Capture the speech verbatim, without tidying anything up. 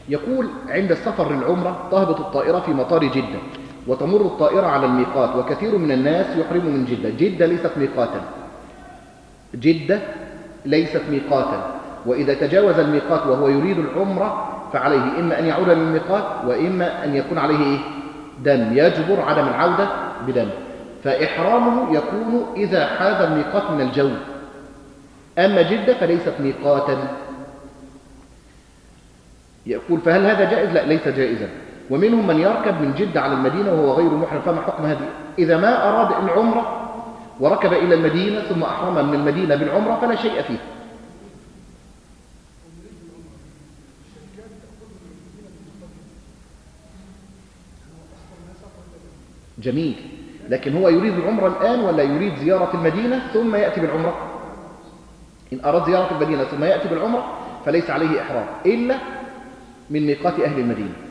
يقول عند السفر للعمرة تهبط الطائرة في مطار جدة وتمر الطائرة على الميقات، وكثير من الناس يحرم من جدة. جدة ليست ميقاتا، جدة ليست ميقاتا، وإذا تجاوز الميقات وهو يريد العمرة فعليه إما أن يعود للميقات وإما أن يكون عليه إيه؟ دم يجبر عدم العودة بدم. فإحرامه يكون إذا حاز الميقات من الجو. أما جدة فليست ميقاتا. يقول فهل هذا جائز؟ لا، ليس جائزا. ومنهم من يركب من جدة على المدينة وهو غير محرم، فما حكم هذه؟ إذا ما أراد العمرة وركب إلى المدينة ثم أحرم من المدينة بالعمرة فلا شيء فيه. جميل، لكن هو يريد العمرة الآن ولا يريد زيارة المدينة ثم يأتي بالعمرة؟ إن أراد زيارة المدينة ثم يأتي بالعمرة فليس عليه إحرام إلا من ميقات أهل المدينة.